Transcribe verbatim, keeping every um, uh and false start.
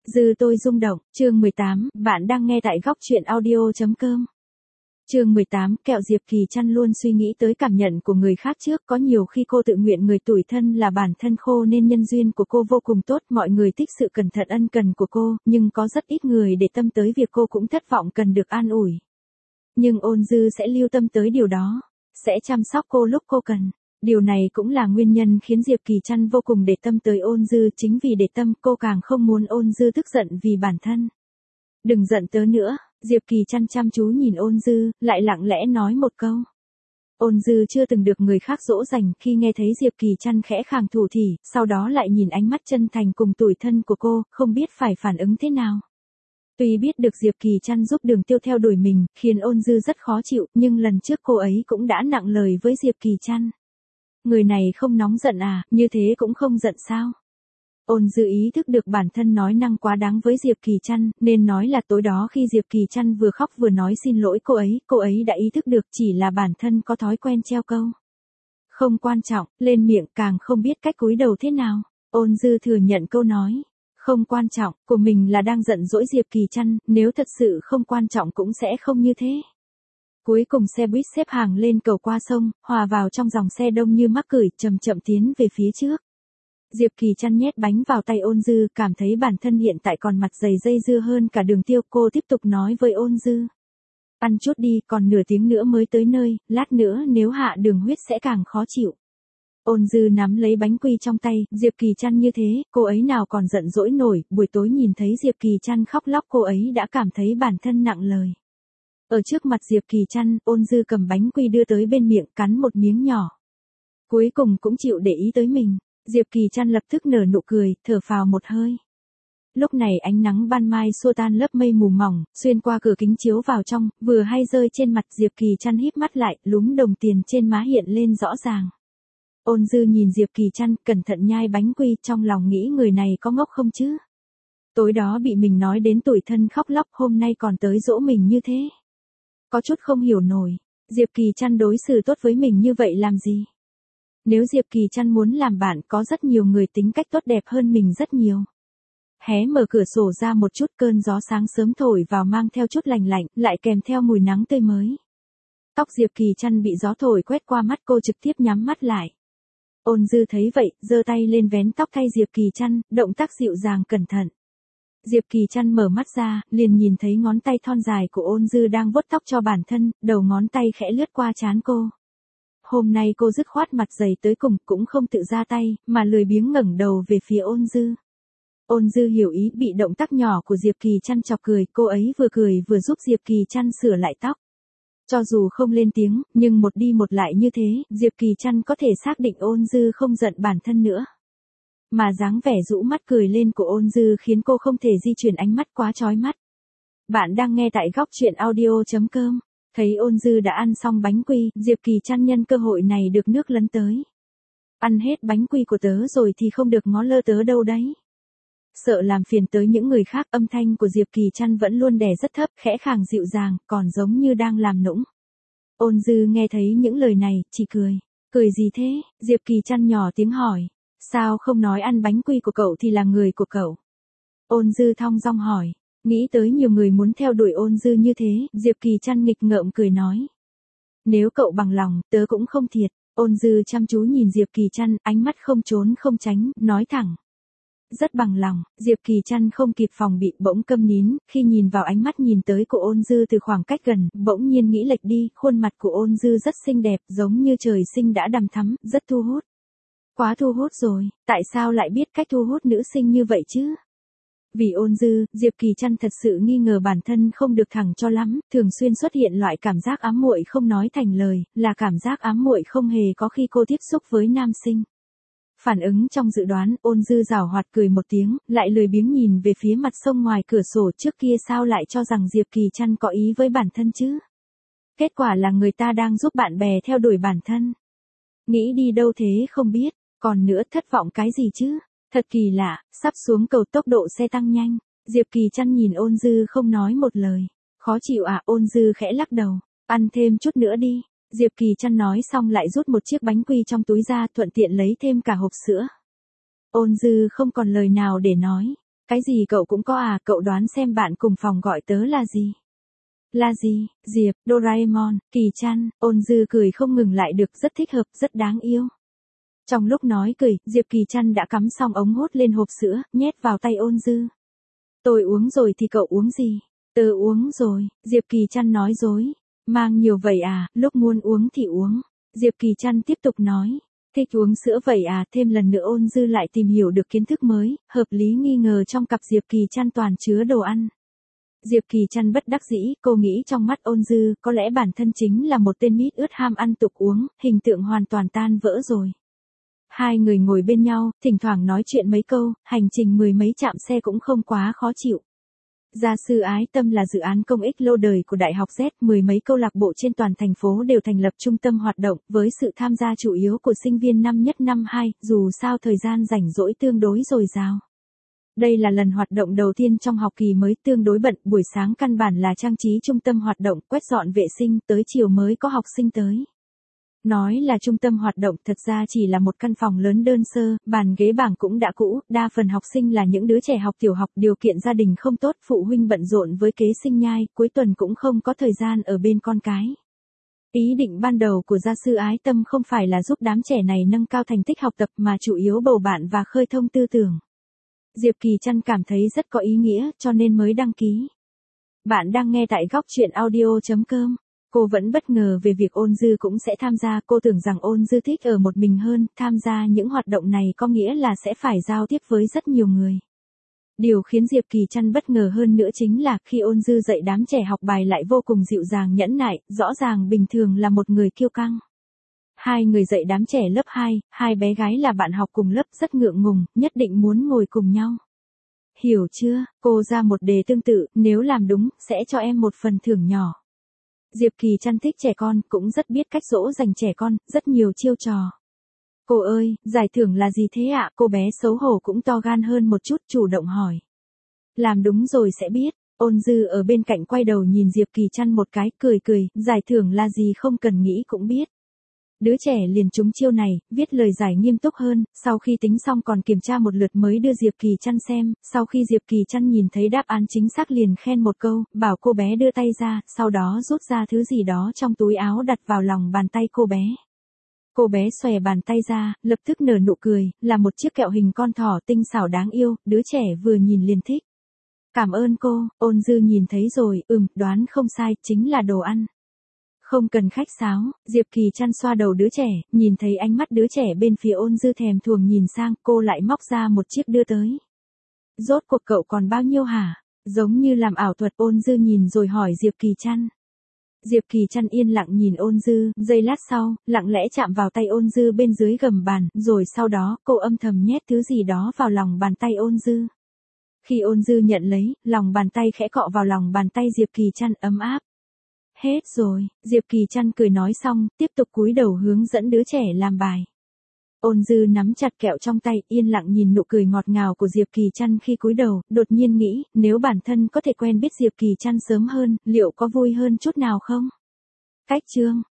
Dư tôi rung động, chương mười tám, bạn đang nghe tại góc truyện audio.com. Chương mười tám, kẹo Diệp Kỳ Trăn luôn suy nghĩ tới cảm nhận của người khác trước, có nhiều khi cô tự nguyện người tủi thân là bản thân khô nên nhân duyên của cô vô cùng tốt, mọi người thích sự cẩn thận ân cần của cô, nhưng có rất ít người để tâm tới việc cô cũng thất vọng cần được an ủi. Nhưng Ôn Dư sẽ lưu tâm tới điều đó, sẽ chăm sóc cô lúc cô cần. Điều này cũng là nguyên nhân khiến Diệp Kỳ Trăn vô cùng để tâm tới Ôn Dư, chính vì để tâm cô càng không muốn Ôn Dư tức giận vì bản thân. Đừng giận tớ nữa, Diệp Kỳ Trăn chăm chú nhìn Ôn Dư, lại lặng lẽ nói một câu. Ôn Dư chưa từng được người khác dỗ dành, khi nghe thấy Diệp Kỳ Trăn khẽ khàng thủ thỉ, sau đó lại nhìn ánh mắt chân thành cùng tủi thân của cô, không biết phải phản ứng thế nào. Tuy biết được Diệp Kỳ Trăn giúp Đường Tiêu theo đuổi mình, khiến Ôn Dư rất khó chịu, nhưng lần trước cô ấy cũng đã nặng lời với Diệp Kỳ Trăn. Người này không nóng giận à, như thế cũng không giận sao? Ôn Dư ý thức được bản thân nói năng quá đáng với Diệp Kỳ Trăn, nên nói là tối đó khi Diệp Kỳ Trăn vừa khóc vừa nói xin lỗi cô ấy, cô ấy đã ý thức được chỉ là bản thân có thói quen treo câu. Không quan trọng, lên miệng càng không biết cách cúi đầu thế nào. Ôn Dư thừa nhận câu nói. Không quan trọng, của mình là đang giận dỗi Diệp Kỳ Trăn, nếu thật sự không quan trọng cũng sẽ không như thế. Cuối cùng xe buýt xếp hàng lên cầu qua sông, hòa vào trong dòng xe đông như mắc cửi, chậm chậm tiến về phía trước. Diệp Kỳ Trăn nhét bánh vào tay Ôn Dư, cảm thấy bản thân hiện tại còn mặt dày dây dưa hơn cả Đường Tiêu, cô tiếp tục nói với Ôn Dư. Ăn chút đi, còn nửa tiếng nữa mới tới nơi, lát nữa nếu hạ đường huyết sẽ càng khó chịu. Ôn Dư nắm lấy bánh quy trong tay, Diệp Kỳ Trăn như thế, cô ấy nào còn giận dỗi nổi, buổi tối nhìn thấy Diệp Kỳ Trăn khóc lóc cô ấy đã cảm thấy bản thân nặng lời. Ở trước mặt Diệp Kỳ Trăn, Ôn Dư cầm bánh quy đưa tới bên miệng, cắn một miếng nhỏ. Cuối cùng cũng chịu để ý tới mình. Diệp Kỳ Trăn lập tức nở nụ cười, thở phào một hơi. Lúc này ánh nắng ban mai xua tan lớp mây mù mỏng, xuyên qua cửa kính chiếu vào trong, vừa hay rơi trên mặt Diệp Kỳ Trăn, híp mắt lại, lúm đồng tiền trên má hiện lên rõ ràng. Ôn Dư nhìn Diệp Kỳ Trăn, cẩn thận nhai bánh quy, trong lòng nghĩ người này có ngốc không chứ? Tối đó bị mình nói đến tủi thân khóc lóc, hôm nay còn tới dỗ mình như thế. Có chút không hiểu nổi, Diệp Kỳ Trăn đối xử tốt với mình như vậy làm gì? Nếu Diệp Kỳ Trăn muốn làm bạn, có rất nhiều người tính cách tốt đẹp hơn mình rất nhiều. Hé mở cửa sổ ra một chút, cơn gió sáng sớm thổi vào mang theo chút lành lạnh, lại kèm theo mùi nắng tươi mới. Tóc Diệp Kỳ Trăn bị gió thổi quét qua mắt, cô trực tiếp nhắm mắt lại. Ôn Dư thấy vậy, giơ tay lên vén tóc thay Diệp Kỳ Trăn, động tác dịu dàng cẩn thận. Diệp Kỳ Trăn mở mắt ra, liền nhìn thấy ngón tay thon dài của Ôn Dư đang vuốt tóc cho bản thân, đầu ngón tay khẽ lướt qua trán cô. Hôm nay cô dứt khoát mặt dày tới cùng, cũng không tự ra tay, mà lười biếng ngẩng đầu về phía Ôn Dư. Ôn Dư hiểu ý, bị động tác nhỏ của Diệp Kỳ Trăn chọc cười, cô ấy vừa cười vừa giúp Diệp Kỳ Trăn sửa lại tóc. Cho dù không lên tiếng, nhưng một đi một lại như thế, Diệp Kỳ Trăn có thể xác định Ôn Dư không giận bản thân nữa. Mà dáng vẻ rũ mắt cười lên của Ôn Dư khiến cô không thể di chuyển ánh mắt quá chói mắt. Bạn đang nghe tại góc truyện audio.com. Thấy Ôn Dư đã ăn xong bánh quy, Diệp Kỳ Trăn nhân cơ hội này được nước lấn tới. Ăn hết bánh quy của tớ rồi thì không được ngó lơ tớ đâu đấy. Sợ làm phiền tới những người khác, âm thanh của Diệp Kỳ Trăn vẫn luôn đè rất thấp, khẽ khàng dịu dàng, còn giống như đang làm nũng. Ôn Dư nghe thấy những lời này, chỉ cười. Cười gì thế? Diệp Kỳ Trăn nhỏ tiếng hỏi. Sao không nói ăn bánh quy của cậu thì là người của cậu? Ôn Dư thong dong hỏi. Nghĩ tới nhiều người muốn theo đuổi Ôn Dư như thế, Diệp Kỳ Trăn nghịch ngợm cười nói. Nếu cậu bằng lòng, tớ cũng không thiệt. Ôn Dư chăm chú nhìn Diệp Kỳ Trăn, ánh mắt không trốn không tránh, nói thẳng. Rất bằng lòng, Diệp Kỳ Trăn không kịp phòng bị, bỗng câm nín, khi nhìn vào ánh mắt nhìn tới của Ôn Dư từ khoảng cách gần, bỗng nhiên nghĩ lệch đi, khuôn mặt của Ôn Dư rất xinh đẹp, giống như trời sinh đã đằm thắm, rất thu hút. Quá thu hút rồi, tại sao lại biết cách thu hút nữ sinh như vậy chứ? Vì Ôn Dư, Diệp Kỳ Trăn thật sự nghi ngờ bản thân không được thẳng cho lắm, thường xuyên xuất hiện loại cảm giác ám muội không nói thành lời, là cảm giác ám muội không hề có khi cô tiếp xúc với nam sinh. Phản ứng trong dự đoán, Ôn Dư giảo hoạt cười một tiếng, lại lười biếng nhìn về phía mặt sông ngoài cửa sổ, trước kia sao lại cho rằng Diệp Kỳ Trăn có ý với bản thân chứ? Kết quả là người ta đang giúp bạn bè theo đuổi bản thân. Nghĩ đi đâu thế không biết, còn nữa thất vọng cái gì chứ? Thật kỳ lạ, sắp xuống cầu tốc độ xe tăng nhanh. Diệp Kỳ Trăn nhìn Ôn Dư không nói một lời. Khó chịu à? Ôn Dư khẽ lắc đầu. Ăn thêm chút nữa đi. Diệp Kỳ Trăn nói xong lại rút một chiếc bánh quy trong túi ra, thuận tiện lấy thêm cả hộp sữa. Ôn Dư không còn lời nào để nói. Cái gì cậu cũng có à, cậu đoán xem bạn cùng phòng gọi tớ là gì? Là gì? Diệp, Doraemon, Kỳ Chăn, Ôn Dư cười không ngừng lại được, rất thích hợp, rất đáng yêu. Trong lúc nói cười, Diệp Kỳ Chăn đã cắm xong ống hút lên hộp sữa, nhét vào tay Ôn Dư. Tôi uống rồi thì cậu uống gì? Tớ uống rồi, Diệp Kỳ Chăn nói dối. Mang nhiều vậy à, lúc muốn uống thì uống. Diệp Kỳ Chăn tiếp tục nói. Thích uống sữa vậy à, thêm lần nữa Ôn Dư lại tìm hiểu được kiến thức mới, hợp lý nghi ngờ trong cặp Diệp Kỳ Chăn toàn chứa đồ ăn. Diệp Kỳ Chăn bất đắc dĩ, cô nghĩ trong mắt Ôn Dư, có lẽ bản thân chính là một tên mít ướt ham ăn tục uống, hình tượng hoàn toàn tan vỡ rồi. Hai người ngồi bên nhau, thỉnh thoảng nói chuyện mấy câu, hành trình mười mấy trạm xe cũng không quá khó chịu. Gia sư Ái Tâm là dự án công ích lâu đời của Đại học Z, mười mấy câu lạc bộ trên toàn thành phố đều thành lập trung tâm hoạt động, với sự tham gia chủ yếu của sinh viên năm nhất năm hai, dù sao thời gian rảnh rỗi tương đối dồi dào. Đây là lần hoạt động đầu tiên trong học kỳ mới, tương đối bận, buổi sáng căn bản là trang trí trung tâm hoạt động, quét dọn vệ sinh, tới chiều mới có học sinh tới. Nói là trung tâm hoạt động, thật ra chỉ là một căn phòng lớn đơn sơ, bàn ghế bảng cũng đã cũ, đa phần học sinh là những đứa trẻ học tiểu học, điều kiện gia đình không tốt, phụ huynh bận rộn với kế sinh nhai, cuối tuần cũng không có thời gian ở bên con cái. Ý định ban đầu của gia sư Ái Tâm không phải là giúp đám trẻ này nâng cao thành tích học tập mà chủ yếu bầu bạn và khơi thông tư tưởng. Diệp Kỳ Chăn cảm thấy rất có ý nghĩa, cho nên mới đăng ký. Bạn đang nghe tại góc truyện audio chấm com. Cô vẫn bất ngờ về việc Ôn Dư cũng sẽ tham gia, cô tưởng rằng Ôn Dư thích ở một mình hơn, tham gia những hoạt động này có nghĩa là sẽ phải giao tiếp với rất nhiều người. Điều khiến Diệp Kỳ Chăn bất ngờ hơn nữa chính là khi Ôn Dư dạy đám trẻ học bài lại vô cùng dịu dàng nhẫn nại, rõ ràng bình thường là một người kiêu căng. Hai người dạy đám trẻ lớp hai, hai bé gái là bạn học cùng lớp rất ngượng ngùng, nhất định muốn ngồi cùng nhau. Hiểu chưa, cô ra một đề tương tự, nếu làm đúng, sẽ cho em một phần thưởng nhỏ. Diệp Kỳ Chăn thích trẻ con, cũng rất biết cách dỗ dành trẻ con, rất nhiều chiêu trò. Cô ơi, giải thưởng là gì thế ạ? Cô bé xấu hổ cũng to gan hơn một chút, chủ động hỏi. Làm đúng rồi sẽ biết. Ôn Dư ở bên cạnh quay đầu nhìn Diệp Kỳ Chăn một cái, cười cười, giải thưởng là gì không cần nghĩ cũng biết. Đứa trẻ liền trúng chiêu này, viết lời giải nghiêm túc hơn, sau khi tính xong còn kiểm tra một lượt mới đưa Diệp Kỳ Chăn xem, sau khi Diệp Kỳ Chăn nhìn thấy đáp án chính xác liền khen một câu, bảo cô bé đưa tay ra, sau đó rút ra thứ gì đó trong túi áo đặt vào lòng bàn tay cô bé. Cô bé xòe bàn tay ra, lập tức nở nụ cười, là một chiếc kẹo hình con thỏ tinh xảo đáng yêu, đứa trẻ vừa nhìn liền thích. Cảm ơn cô, Ôn Dư nhìn thấy rồi, ừm, đoán không sai, chính là đồ ăn. Không cần khách sáo, Diệp Kỳ Chăn xoa đầu đứa trẻ, nhìn thấy ánh mắt đứa trẻ bên phía Ôn Dư thèm thuồng nhìn sang, cô lại móc ra một chiếc đưa tới. Rốt cuộc cậu còn bao nhiêu hả? Giống như làm ảo thuật, Ôn Dư nhìn rồi hỏi Diệp Kỳ Chăn. Diệp Kỳ Chăn yên lặng nhìn Ôn Dư, giây lát sau, lặng lẽ chạm vào tay Ôn Dư bên dưới gầm bàn, rồi sau đó, cô âm thầm nhét thứ gì đó vào lòng bàn tay Ôn Dư. Khi Ôn Dư nhận lấy, lòng bàn tay khẽ cọ vào lòng bàn tay Diệp Kỳ Chăn, ấm áp. Hết rồi, Diệp Kỳ Chăn cười nói xong, tiếp tục cúi đầu hướng dẫn đứa trẻ làm bài. Ôn Dư nắm chặt kẹo trong tay, yên lặng nhìn nụ cười ngọt ngào của Diệp Kỳ Chăn khi cúi đầu, đột nhiên nghĩ, nếu bản thân có thể quen biết Diệp Kỳ Chăn sớm hơn, liệu có vui hơn chút nào không? Cách chương